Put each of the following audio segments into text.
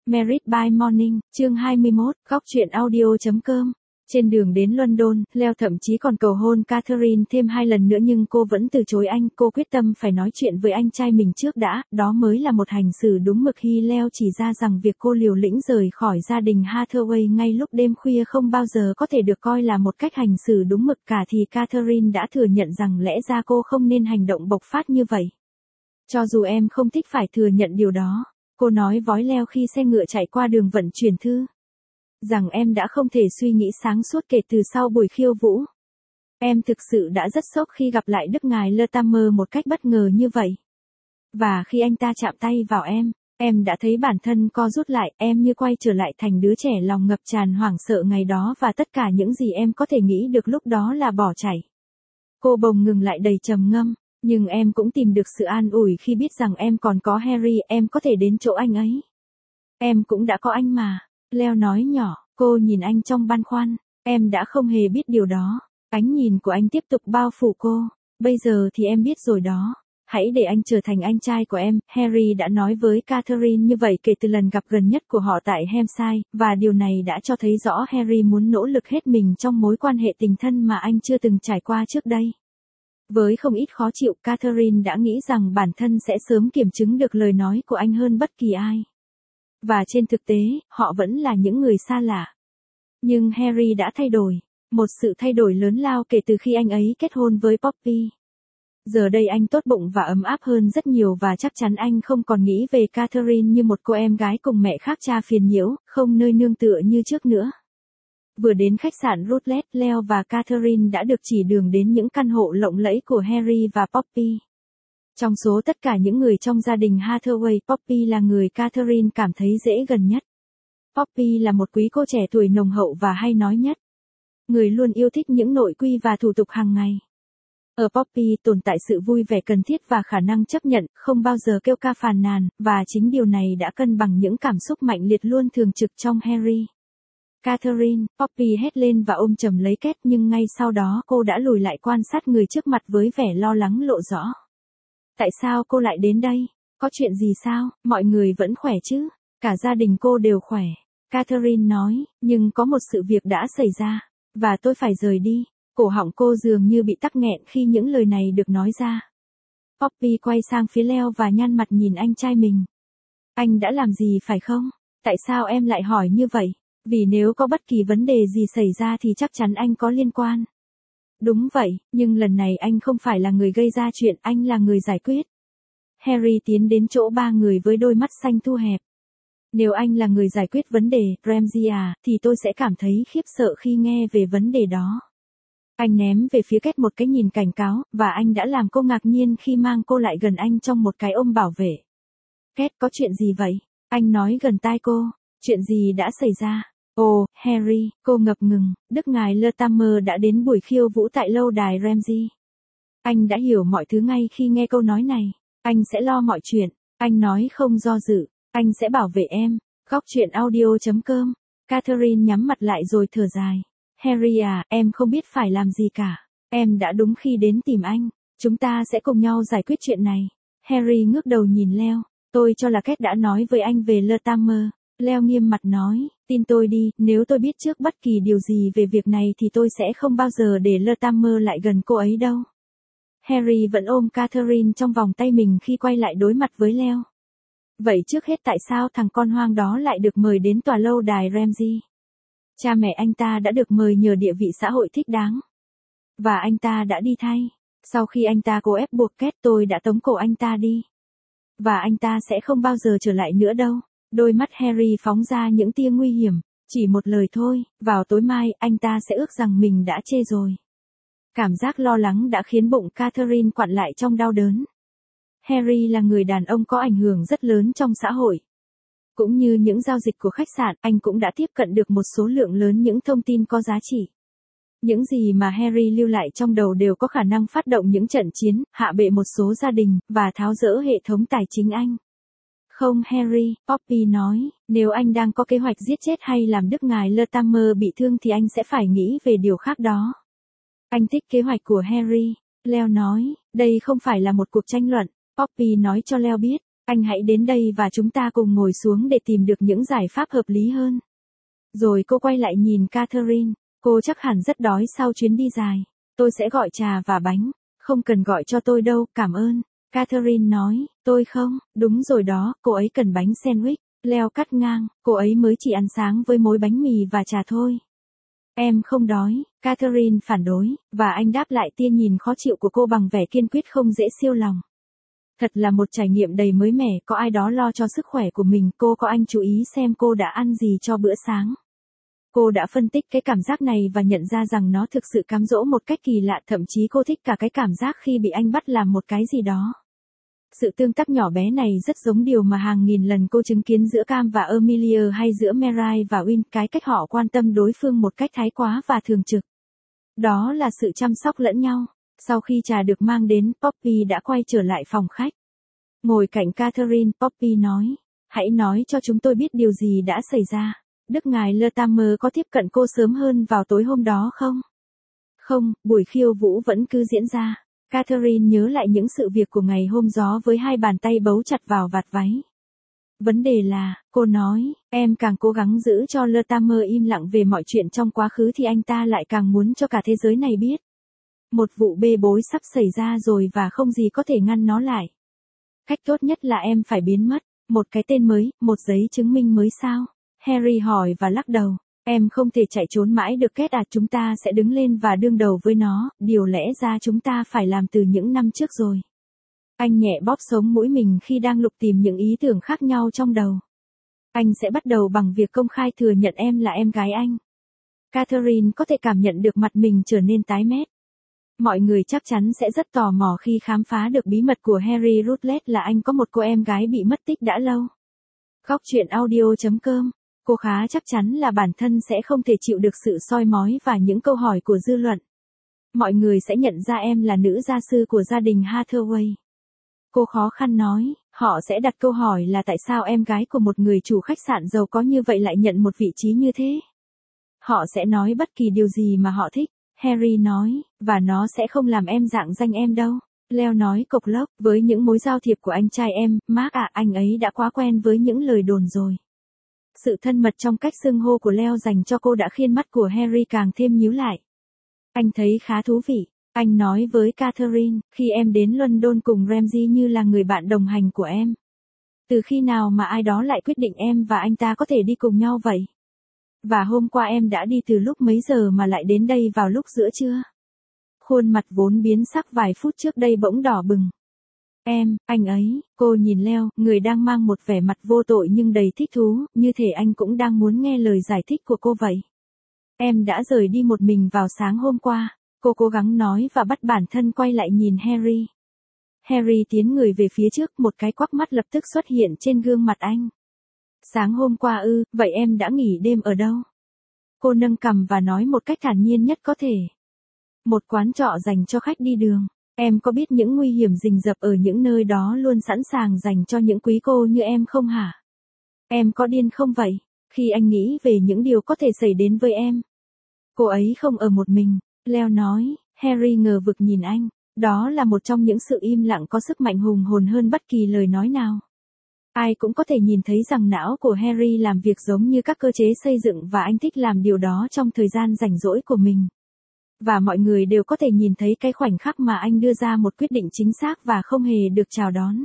Married by Morning, chương 21, góc truyện audio.com. Trên đường đến London, Leo thậm chí còn cầu hôn Catherine thêm 2 lần nữa nhưng cô vẫn từ chối anh. Cô quyết tâm phải nói chuyện với anh trai mình trước đã, đó mới là một hành xử đúng mực. Khi Leo chỉ ra rằng việc cô liều lĩnh rời khỏi gia đình Hathaway ngay lúc đêm khuya không bao giờ có thể được coi là một cách hành xử đúng mực cả thì Catherine đã thừa nhận rằng lẽ ra cô không nên hành động bộc phát như vậy. Cho dù em không thích phải thừa nhận điều đó, cô nói với Leo khi xe ngựa chạy qua đường vận chuyển thư. Rằng em đã không thể suy nghĩ sáng suốt kể từ sau buổi khiêu vũ. Em thực sự đã rất sốc khi gặp lại Đức Ngài Latimer một cách bất ngờ như vậy. Và khi anh ta chạm tay vào em đã thấy bản thân co rút lại, em như quay trở lại thành đứa trẻ lòng ngập tràn hoảng sợ ngày đó và tất cả những gì em có thể nghĩ được lúc đó là bỏ chạy. Cô bỗng ngừng lại đầy trầm ngâm, nhưng em cũng tìm được sự an ủi khi biết rằng em còn có Harry, em có thể đến chỗ anh ấy. Em cũng đã có anh mà. Leo nói nhỏ, cô nhìn anh trong băn khoăn, em đã không hề biết điều đó. Ánh nhìn của anh tiếp tục bao phủ cô, bây giờ thì em biết rồi đó. Hãy để anh trở thành anh trai của em, Harry đã nói với Catherine như vậy kể từ lần gặp gần nhất của họ tại Hampshire, và điều này đã cho thấy rõ Harry muốn nỗ lực hết mình trong mối quan hệ tình thân mà anh chưa từng trải qua trước đây. Với không ít khó chịu, Catherine đã nghĩ rằng bản thân sẽ sớm kiểm chứng được lời nói của anh hơn bất kỳ ai. Và trên thực tế, họ vẫn là những người xa lạ. Nhưng Harry đã thay đổi. Một sự thay đổi lớn lao kể từ khi anh ấy kết hôn với Poppy. Giờ đây anh tốt bụng và ấm áp hơn rất nhiều và chắc chắn anh không còn nghĩ về Catherine như một cô em gái cùng mẹ khác cha phiền nhiễu, không nơi nương tựa như trước nữa. Vừa đến khách sạn Rutledge, Leo và Catherine đã được chỉ đường đến những căn hộ lộng lẫy của Harry và Poppy. Trong số tất cả những người trong gia đình Hathaway, Poppy là người Catherine cảm thấy dễ gần nhất. Poppy là một quý cô trẻ tuổi nồng hậu và hay nói nhất. Người luôn yêu thích những nội quy và thủ tục hàng ngày. Ở Poppy tồn tại sự vui vẻ cần thiết và khả năng chấp nhận, không bao giờ kêu ca phàn nàn, và chính điều này đã cân bằng những cảm xúc mạnh liệt luôn thường trực trong Harry. Catherine, Poppy hét lên và ôm chầm lấy Kate nhưng ngay sau đó cô đã lùi lại quan sát người trước mặt với vẻ lo lắng lộ rõ. Tại sao cô lại đến đây? Có chuyện gì sao? Mọi người vẫn khỏe chứ? Cả gia đình cô đều khỏe. Catherine nói, nhưng có một sự việc đã xảy ra, và tôi phải rời đi. Cổ họng cô dường như bị tắc nghẹn khi những lời này được nói ra. Poppy quay sang phía Leo và nhăn mặt nhìn anh trai mình. Anh đã làm gì phải không? Tại sao em lại hỏi như vậy? Vì nếu có bất kỳ vấn đề gì xảy ra thì chắc chắn anh có liên quan. Đúng vậy, nhưng lần này anh không phải là người gây ra chuyện, anh là người giải quyết. Harry tiến đến chỗ 3 người với đôi mắt xanh thu hẹp. Nếu anh là người giải quyết vấn đề, Ramsay à, thì tôi sẽ cảm thấy khiếp sợ khi nghe về vấn đề đó. Anh ném về phía Kate một cái nhìn cảnh cáo, và anh đã làm cô ngạc nhiên khi mang cô lại gần anh trong một cái ôm bảo vệ. Kate, có chuyện gì vậy? Anh nói gần tai cô. Chuyện gì đã xảy ra? Ồ, Harry, cô ngập ngừng, Đức Ngài Latimer đã đến buổi khiêu vũ tại lâu đài Ramsay. Anh đã hiểu mọi thứ ngay khi nghe câu nói này. Anh sẽ lo mọi chuyện. Anh nói không do dự. Anh sẽ bảo vệ em. Góc truyện audio.com. Catherine nhắm mặt lại rồi thở dài. Harry à, em không biết phải làm gì cả. Em đã đúng khi đến tìm anh. Chúng ta sẽ cùng nhau giải quyết chuyện này. Harry ngước đầu nhìn Leo. Tôi cho là Kate đã nói với anh về Latimer. Leo nghiêm mặt nói, tin tôi đi, nếu tôi biết trước bất kỳ điều gì về việc này thì tôi sẽ không bao giờ để Latimer lại gần cô ấy đâu. Harry vẫn ôm Catherine trong vòng tay mình khi quay lại đối mặt với Leo. Vậy trước hết tại sao thằng con hoang đó lại được mời đến tòa lâu đài Ramsay? Cha mẹ anh ta đã được mời nhờ địa vị xã hội thích đáng. Và anh ta đã đi thay. Sau khi anh ta cố ép buộc Kate, tôi đã tống cổ anh ta đi. Và anh ta sẽ không bao giờ trở lại nữa đâu. Đôi mắt Harry phóng ra những tia nguy hiểm. Chỉ một lời thôi, vào tối mai, anh ta sẽ ước rằng mình đã chê rồi. Cảm giác lo lắng đã khiến bụng Catherine quặn lại trong đau đớn. Harry là người đàn ông có ảnh hưởng rất lớn trong xã hội. Cũng như những giao dịch của khách sạn, anh cũng đã tiếp cận được một số lượng lớn những thông tin có giá trị. Những gì mà Harry lưu lại trong đầu đều có khả năng phát động những trận chiến, hạ bệ một số gia đình, và tháo dỡ hệ thống tài chính anh. Không Harry, Poppy nói, nếu anh đang có kế hoạch giết chết hay làm Đức Ngài Latimer bị thương thì anh sẽ phải nghĩ về điều khác đó. Anh thích kế hoạch của Harry, Leo nói, đây không phải là một cuộc tranh luận. Poppy nói cho Leo biết, Anh hãy đến đây và chúng ta cùng ngồi xuống để tìm được những giải pháp hợp lý hơn. Rồi cô quay lại nhìn Catherine, cô chắc hẳn rất đói sau chuyến đi dài. Tôi sẽ gọi trà và bánh. Không cần gọi cho tôi đâu, cảm ơn. Catherine nói, tôi không, đúng rồi đó, cô ấy cần bánh sandwich. Leo cắt ngang, cô ấy mới chỉ ăn sáng với mối bánh mì và trà thôi. Em không đói, Catherine phản đối, và anh đáp lại tia nhìn khó chịu của cô bằng vẻ kiên quyết không dễ siêu lòng. Thật là một trải nghiệm đầy mới mẻ, có ai đó lo cho sức khỏe của mình, cô có anh chú ý xem cô đã ăn gì cho bữa sáng. Cô đã phân tích cái cảm giác này và nhận ra rằng nó thực sự cám dỗ một cách kỳ lạ, thậm chí cô thích cả cái cảm giác khi bị anh bắt làm một cái gì đó. Sự tương tác nhỏ bé này rất giống điều mà hàng nghìn lần cô chứng kiến giữa Cam và Amelia hay giữa Mary và Win, cái cách họ quan tâm đối phương một cách thái quá và thường trực. Đó là sự chăm sóc lẫn nhau. Sau khi trà được mang đến, Poppy đã quay trở lại phòng khách. Ngồi cạnh Catherine, Poppy nói, hãy nói cho chúng tôi biết điều gì đã xảy ra. Đức ngài Latimer có tiếp cận cô sớm hơn vào tối hôm đó không? Không, buổi khiêu vũ vẫn cứ diễn ra. Catherine nhớ lại những sự việc của ngày hôm đó với hai bàn tay bấu chặt vào vạt váy. Vấn đề là, cô nói, em càng cố gắng giữ cho Latimer im lặng về mọi chuyện trong quá khứ thì anh ta lại càng muốn cho cả thế giới này biết. Một vụ bê bối sắp xảy ra rồi và không gì có thể ngăn nó lại. Cách tốt nhất là em phải biến mất. Một cái tên mới, một giấy chứng minh mới sao? Harry hỏi và lắc đầu. Em không thể chạy trốn mãi được Kết à, chúng ta sẽ đứng lên và đương đầu với nó, điều lẽ ra chúng ta phải làm từ những năm trước rồi. Anh nhẹ bóp sống mũi mình khi đang lục tìm những ý tưởng khác nhau trong đầu. Anh sẽ bắt đầu bằng việc công khai thừa nhận em là em gái anh. Catherine có thể cảm nhận được mặt mình trở nên tái mét. Mọi người chắc chắn sẽ rất tò mò khi khám phá được bí mật của Harry Rutledge là anh có một cô em gái bị mất tích đã lâu. Góc truyện audio.com. Cô khá chắc chắn là bản thân sẽ không thể chịu được sự soi mói và những câu hỏi của dư luận. Mọi người sẽ nhận ra em là nữ gia sư của gia đình Hathaway. Cô khó khăn nói, họ sẽ đặt câu hỏi là tại sao em gái của một người chủ khách sạn giàu có như vậy lại nhận một vị trí như thế. Họ sẽ nói bất kỳ điều gì mà họ thích. Harry nói, và nó sẽ không làm em rạng danh em đâu. Leo nói cộc lốc, với những mối giao thiệp của anh trai em, Mark à, anh ấy đã quá quen với những lời đồn rồi. Sự thân mật trong cách xưng hô của Leo dành cho cô đã khiến mắt của Harry càng thêm nhíu lại. Anh thấy khá thú vị. Anh nói với Catherine, khi em đến London cùng Ramsay như là người bạn đồng hành của em. Từ khi nào mà ai đó lại quyết định em và anh ta có thể đi cùng nhau vậy? Và hôm qua em đã đi từ lúc mấy giờ mà lại đến đây vào lúc giữa trưa? Khuôn mặt vốn biến sắc vài phút trước đây bỗng đỏ bừng. Anh ấy, cô nhìn Leo, người đang mang một vẻ mặt vô tội nhưng đầy thích thú, như thể anh cũng đang muốn nghe lời giải thích của cô vậy. Em đã rời đi một mình vào sáng hôm qua, cô cố gắng nói và bắt bản thân quay lại nhìn Harry. Harry tiến người về phía trước, một cái quắc mắt lập tức xuất hiện trên gương mặt anh. Sáng hôm qua ư, vậy em đã nghỉ đêm ở đâu? Cô nâng cằm và nói một cách thản nhiên nhất có thể. Một quán trọ dành cho khách đi đường. Em có biết những nguy hiểm rình rập ở những nơi đó luôn sẵn sàng dành cho những quý cô như em không hả? Em có điên không vậy? Khi anh nghĩ về những điều có thể xảy đến với em. Cô ấy không ở một mình, Leo nói. Harry ngờ vực nhìn anh. Đó là một trong những sự im lặng có sức mạnh hùng hồn hơn bất kỳ lời nói nào. Ai cũng có thể nhìn thấy rằng não của Harry làm việc giống như các cơ chế xây dựng và anh thích làm điều đó trong thời gian rảnh rỗi của mình. Và mọi người đều có thể nhìn thấy cái khoảnh khắc mà anh đưa ra một quyết định chính xác và không hề được chào đón.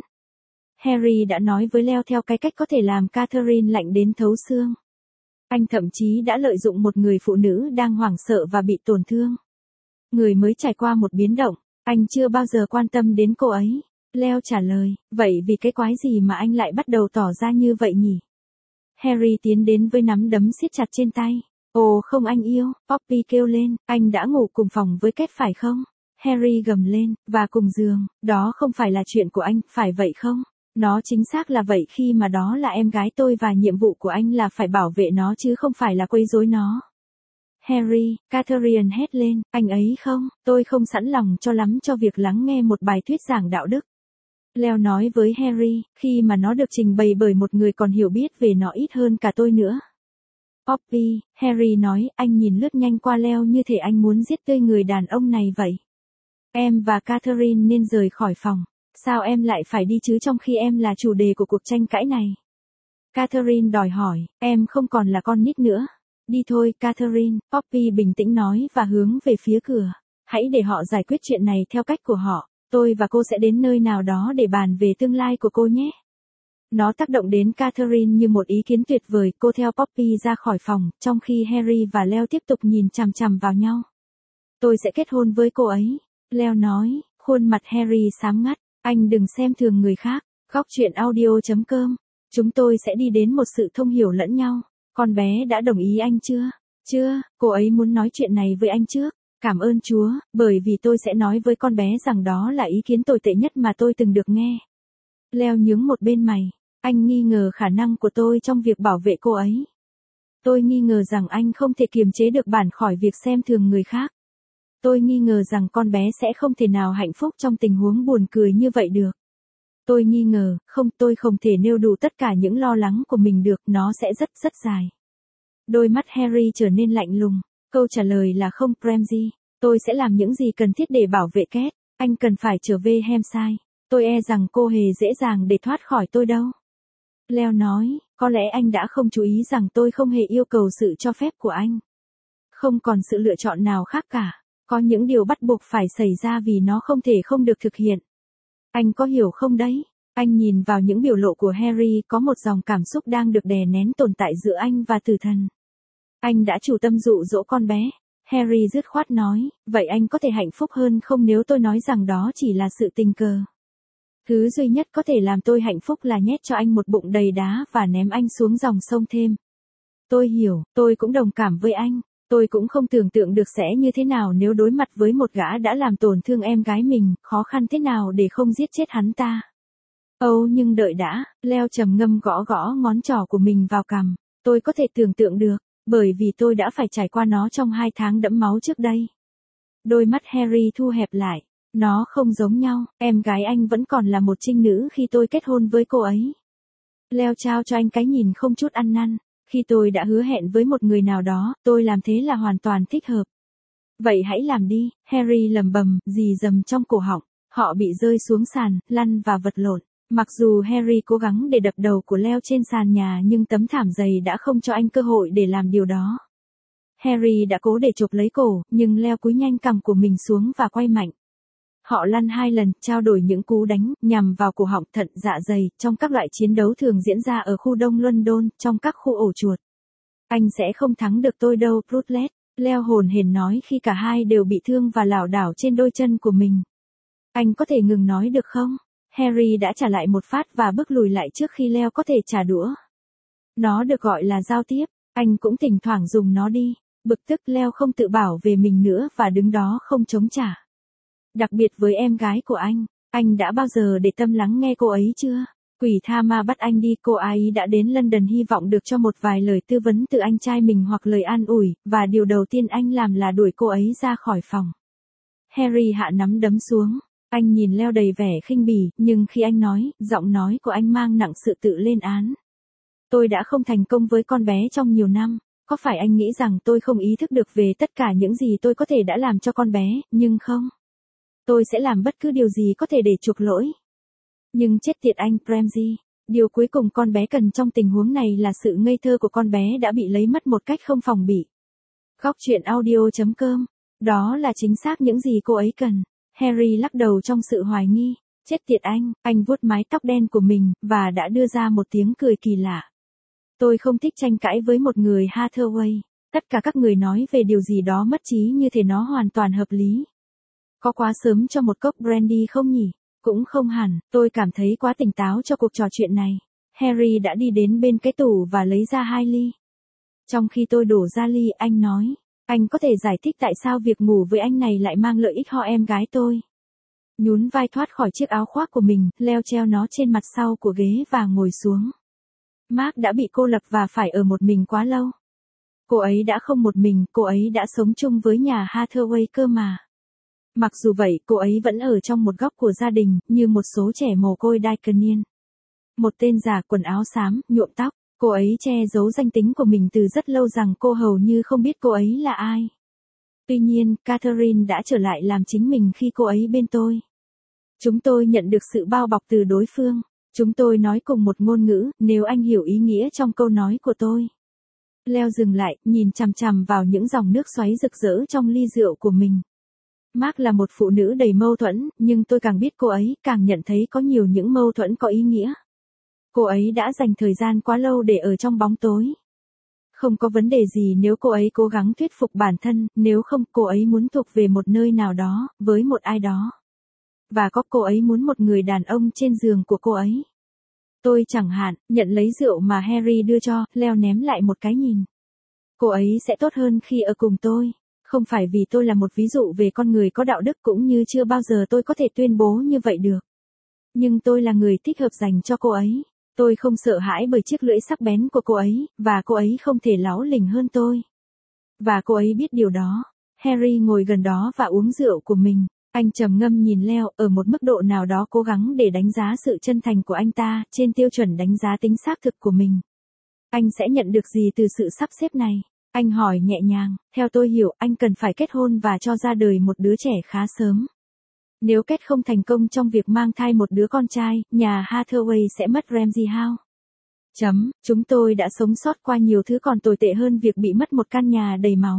Harry đã nói với Leo theo cái cách có thể làm Catherine lạnh đến thấu xương. Anh thậm chí đã lợi dụng một người phụ nữ đang hoảng sợ và bị tổn thương. Người mới trải qua một biến động, anh chưa bao giờ quan tâm đến cô ấy. Leo trả lời, vậy vì cái quái gì mà anh lại bắt đầu tỏ ra như vậy nhỉ? Harry tiến đến với nắm đấm siết chặt trên tay. Ồ không anh yêu, Poppy kêu lên, anh đã ngủ cùng phòng với Kết phải không? Harry gầm lên, và cùng giường, đó không phải là chuyện của anh, phải vậy không? Nó chính xác là vậy khi mà đó là em gái tôi và nhiệm vụ của anh là phải bảo vệ nó chứ không phải là quấy rối nó. Harry, Catherine hét lên, anh ấy không, tôi không sẵn lòng cho lắm cho việc lắng nghe một bài thuyết giảng đạo đức. Leo nói với Harry, khi mà nó được trình bày bởi một người còn hiểu biết về nó ít hơn cả tôi nữa. Poppy, Harry nói, anh nhìn lướt nhanh qua Leo như thể anh muốn giết tươi người đàn ông này vậy. Em và Catherine nên rời khỏi phòng. Sao em lại phải đi chứ trong khi em là chủ đề của cuộc tranh cãi này? Catherine đòi hỏi, em không còn là con nít nữa. Đi thôi, Catherine, Poppy bình tĩnh nói và hướng về phía cửa. Hãy để họ giải quyết chuyện này theo cách của họ. Tôi và cô sẽ đến nơi nào đó để bàn về tương lai của cô nhé. Nó tác động đến Catherine như một ý kiến tuyệt vời. Cô theo Poppy ra khỏi phòng, trong khi Harry và Leo tiếp tục nhìn chằm chằm vào nhau. Tôi sẽ kết hôn với cô ấy. Leo nói, khuôn mặt Harry xám ngắt. Anh đừng xem thường người khác. Góc truyện audio.com. Chúng tôi sẽ đi đến một sự thông hiểu lẫn nhau. Con bé đã đồng ý anh chưa? Chưa, cô ấy muốn nói chuyện này với anh trước. Cảm ơn Chúa, bởi vì tôi sẽ nói với con bé rằng đó là ý kiến tồi tệ nhất mà tôi từng được nghe. Leo nhướng một bên mày. Anh nghi ngờ khả năng của tôi trong việc bảo vệ cô ấy. Tôi nghi ngờ rằng anh không thể kiềm chế được bản khỏi việc xem thường người khác. Tôi nghi ngờ rằng con bé sẽ không thể nào hạnh phúc trong tình huống buồn cười như vậy được. Tôi nghi ngờ, tôi không thể nêu đủ tất cả những lo lắng của mình được, nó sẽ rất dài. Đôi mắt Harry trở nên lạnh lùng. Câu trả lời là không, Ramsay. Tôi sẽ làm những gì cần thiết để bảo vệ Kate. Anh cần phải trở về Hampshire. Tôi e rằng cô hề dễ dàng để thoát khỏi tôi đâu. Leo nói, có lẽ anh đã không chú ý rằng tôi không hề yêu cầu sự cho phép của anh. Không còn sự lựa chọn nào khác cả. Có những điều bắt buộc phải xảy ra vì nó không thể không được thực hiện. Anh có hiểu không đấy? Anh nhìn vào những biểu lộ của Harry, có một dòng cảm xúc đang được đè nén tồn tại giữa anh và tử thần. Anh đã chủ tâm dụ dỗ con bé. Harry dứt khoát nói, vậy anh có thể hạnh phúc hơn không nếu tôi nói rằng đó chỉ là sự tình cờ? Thứ duy nhất có thể làm tôi hạnh phúc là nhét cho anh một bụng đầy đá và ném anh xuống dòng sông thêm. Tôi hiểu, tôi cũng đồng cảm với anh. Tôi cũng không tưởng tượng được sẽ như thế nào nếu đối mặt với một gã đã làm tổn thương em gái mình, khó khăn thế nào để không giết chết hắn ta. Nhưng đợi đã, Leo trầm ngâm gõ gõ ngón trỏ của mình vào cằm. Tôi có thể tưởng tượng được, bởi vì tôi đã phải trải qua nó trong 2 tháng đẫm máu trước đây. Đôi mắt Harry thu hẹp lại. Nó không giống nhau, em gái anh vẫn còn là một trinh nữ khi tôi kết hôn với cô ấy. Leo trao cho anh cái nhìn không chút ăn năn. Khi tôi đã hứa hẹn với một người nào đó, tôi làm thế là hoàn toàn thích hợp. Vậy hãy làm đi, Harry lầm bầm, rì rầm trong cổ họng. Họ bị rơi xuống sàn, lăn và vật lộn. Mặc dù Harry cố gắng để đập đầu của Leo trên sàn nhà nhưng tấm thảm dày đã không cho anh cơ hội để làm điều đó. Harry đã cố để chộp lấy cổ, nhưng Leo cúi nhanh cằm của mình xuống và quay mạnh. Họ lăn 2 lần, trao đổi những cú đánh, nhằm vào cổ họng, thận, dạ dày, trong các loại chiến đấu thường diễn ra ở khu Đông London, trong các khu ổ chuột. Anh sẽ không thắng được tôi đâu, Rutledge, Leo hồn hển nói khi cả hai đều bị thương và lảo đảo trên đôi chân của mình. Anh có thể ngừng nói được không? Harry đã trả lại một phát và bước lùi lại trước khi Leo có thể trả đũa. Nó được gọi là giao tiếp, anh cũng thỉnh thoảng dùng nó đi. Bực tức Leo không tự bảo về mình nữa và đứng đó không chống trả. Đặc biệt với em gái của anh đã bao giờ để tâm lắng nghe cô ấy chưa? Quỷ tha ma bắt anh đi, cô ấy đã đến London hy vọng được cho một vài lời tư vấn từ anh trai mình hoặc lời an ủi, và điều đầu tiên anh làm là đuổi cô ấy ra khỏi phòng. Harry hạ nắm đấm xuống, anh nhìn Leo đầy vẻ khinh bỉ, nhưng khi anh nói, giọng nói của anh mang nặng sự tự lên án. Tôi đã không thành công với con bé trong nhiều năm, có phải anh nghĩ rằng tôi không ý thức được về tất cả những gì tôi có thể đã làm cho con bé, nhưng không. Tôi sẽ làm bất cứ điều gì có thể để chuộc lỗi. Nhưng chết tiệt anh, Ramsay. Điều cuối cùng con bé cần trong tình huống này là sự ngây thơ của con bé đã bị lấy mất một cách không phòng bị. Góc truyện audio.com. Đó là chính xác những gì cô ấy cần. Harry lắc đầu trong sự hoài nghi. Chết tiệt anh vuốt mái tóc đen của mình, và đã đưa ra một tiếng cười kỳ lạ. Tôi không thích tranh cãi với một người Hathaway. Tất cả các người nói về điều gì đó mất trí như thể nó hoàn toàn hợp lý. Có quá sớm cho một cốc brandy không nhỉ? Cũng không hẳn, tôi cảm thấy quá tỉnh táo cho cuộc trò chuyện này. Harry đã đi đến bên cái tủ và lấy ra 2 ly. Trong khi tôi đổ ra ly, anh nói, anh có thể giải thích tại sao việc ngủ với anh này lại mang lợi ích cho em gái tôi. Nhún vai thoát khỏi chiếc áo khoác của mình, Leo treo nó trên mặt sau của ghế và ngồi xuống. Mark đã bị cô lập và phải ở một mình quá lâu. Cô ấy đã không một mình, cô ấy đã sống chung với nhà Hathaway cơ mà. Mặc dù vậy, cô ấy vẫn ở trong một góc của gia đình, như một số trẻ mồ côi đai cần niên. Một tên già quần áo xám, nhuộm tóc, cô ấy che giấu danh tính của mình từ rất lâu rằng cô hầu như không biết cô ấy là ai. Tuy nhiên, Catherine đã trở lại làm chính mình khi cô ấy bên tôi. Chúng tôi nhận được sự bao bọc từ đối phương. Chúng tôi nói cùng một ngôn ngữ, nếu anh hiểu ý nghĩa trong câu nói của tôi. Leo dừng lại, nhìn chằm chằm vào những dòng nước xoáy rực rỡ trong ly rượu của mình. Mark là một phụ nữ đầy mâu thuẫn, nhưng tôi càng biết cô ấy, càng nhận thấy có nhiều những mâu thuẫn có ý nghĩa. Cô ấy đã dành thời gian quá lâu để ở trong bóng tối. Không có vấn đề gì nếu cô ấy cố gắng thuyết phục bản thân, nếu không cô ấy muốn thuộc về một nơi nào đó, với một ai đó. Và có cô ấy muốn một người đàn ông trên giường của cô ấy. Tôi chẳng hạn, nhận lấy rượu mà Harry đưa cho, Leo ném lại một cái nhìn. Cô ấy sẽ tốt hơn khi ở cùng tôi. Không phải vì tôi là một ví dụ về con người có đạo đức cũng như chưa bao giờ tôi có thể tuyên bố như vậy được. Nhưng tôi là người thích hợp dành cho cô ấy. Tôi không sợ hãi bởi chiếc lưỡi sắc bén của cô ấy, và cô ấy không thể láu lỉnh hơn tôi. Và cô ấy biết điều đó. Harry ngồi gần đó và uống rượu của mình. Anh trầm ngâm nhìn Leo, ở một mức độ nào đó cố gắng để đánh giá sự chân thành của anh ta, trên tiêu chuẩn đánh giá tính xác thực của mình. Anh sẽ nhận được gì từ sự sắp xếp này? Anh hỏi nhẹ nhàng, theo tôi hiểu, anh cần phải kết hôn và cho ra đời một đứa trẻ khá sớm. Nếu Kết không thành công trong việc mang thai một đứa con trai, nhà Hathaway sẽ mất Ramsay House. Chúng tôi đã sống sót qua nhiều thứ còn tồi tệ hơn việc bị mất một căn nhà đầy máu.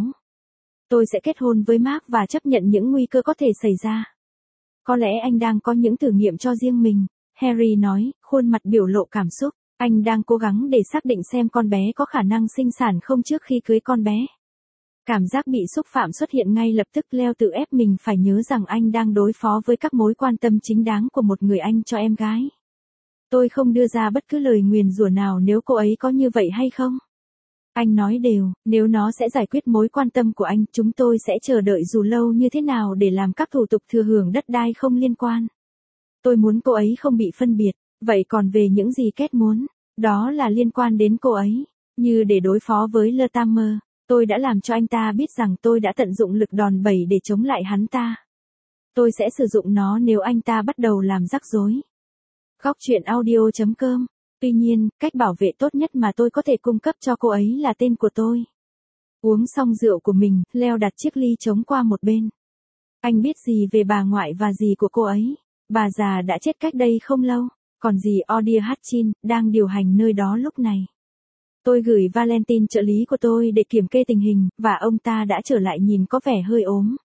Tôi sẽ kết hôn với Mark và chấp nhận những nguy cơ có thể xảy ra. Có lẽ anh đang có những thử nghiệm cho riêng mình, Harry nói, khuôn mặt biểu lộ cảm xúc. Anh đang cố gắng để xác định xem con bé có khả năng sinh sản không trước khi cưới con bé. Cảm giác bị xúc phạm xuất hiện ngay lập tức. Leo tự ép mình phải nhớ rằng anh đang đối phó với các mối quan tâm chính đáng của một người anh cho em gái. Tôi không đưa ra bất cứ lời nguyền rủa nào nếu cô ấy có như vậy hay không. Anh nói đều, nếu nó sẽ giải quyết mối quan tâm của anh, chúng tôi sẽ chờ đợi dù lâu như thế nào để làm các thủ tục thừa hưởng đất đai không liên quan. Tôi muốn cô ấy không bị phân biệt, vậy còn về những gì Kết muốn, đó là liên quan đến cô ấy, như để đối phó với Latimer, tôi đã làm cho anh ta biết rằng tôi đã tận dụng lực đòn bẩy để chống lại hắn ta. Tôi sẽ sử dụng nó nếu anh ta bắt đầu làm rắc rối. Góc truyện audio.com. Tuy nhiên, cách bảo vệ tốt nhất mà tôi có thể cung cấp cho cô ấy là tên của tôi. Uống xong rượu của mình, Leo đặt chiếc ly trống qua một bên. Anh biết gì về bà ngoại và dì của cô ấy? Bà già đã chết cách đây không lâu, còn dì Odia Hutchin đang điều hành nơi đó lúc này. Tôi gửi Valentine trợ lý của tôi để kiểm kê tình hình, và ông ta đã trở lại nhìn có vẻ hơi ốm.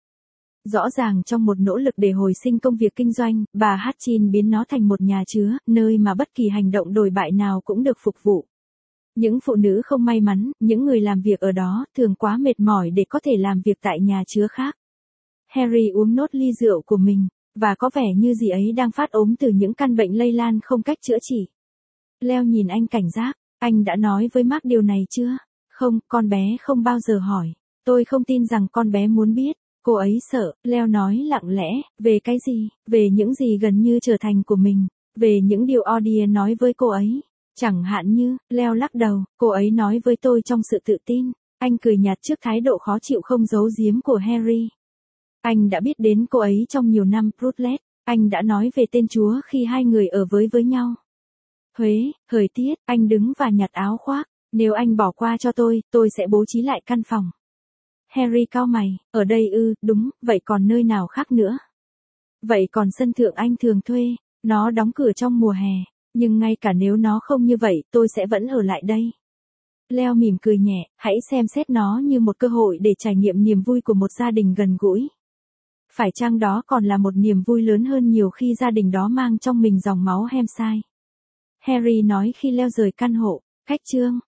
Rõ ràng trong một nỗ lực để hồi sinh công việc kinh doanh, bà Hutchin biến nó thành một nhà chứa, nơi mà bất kỳ hành động đồi bại nào cũng được phục vụ. Những phụ nữ không may mắn, những người làm việc ở đó, thường quá mệt mỏi để có thể làm việc tại nhà chứa khác. Harry uống nốt ly rượu của mình, và có vẻ như dì ấy đang phát ốm từ những căn bệnh lây lan không cách chữa trị. Leo nhìn anh cảnh giác, anh đã nói với Mark điều này chưa? Không, con bé không bao giờ hỏi. Tôi không tin rằng con bé muốn biết. Cô ấy sợ, Leo nói lặng lẽ, về cái gì? Về những gì gần như trở thành của mình, về những điều Odia nói với cô ấy. Chẳng hạn như, Leo lắc đầu, cô ấy nói với tôi trong sự tự tin. Anh cười nhạt trước thái độ khó chịu không giấu giếm của Harry. Anh đã biết đến cô ấy trong nhiều năm. Brutlet, anh đã nói về tên Chúa khi hai người ở với nhau. Huế, thời tiết, anh đứng và nhặt áo khoác. Nếu anh bỏ qua cho tôi sẽ bố trí lại căn phòng. Harry cau mày, ở đây ư, đúng, vậy còn nơi nào khác nữa? Vậy còn sân thượng anh thường thuê, nó đóng cửa trong mùa hè, nhưng ngay cả nếu nó không như vậy, tôi sẽ vẫn ở lại đây. Leo mỉm cười nhẹ, hãy xem xét nó như một cơ hội để trải nghiệm niềm vui của một gia đình gần gũi. Phải chăng đó còn là một niềm vui lớn hơn nhiều khi gia đình đó mang trong mình dòng máu Hampshire? Harry nói khi Leo rời căn hộ. Cách chương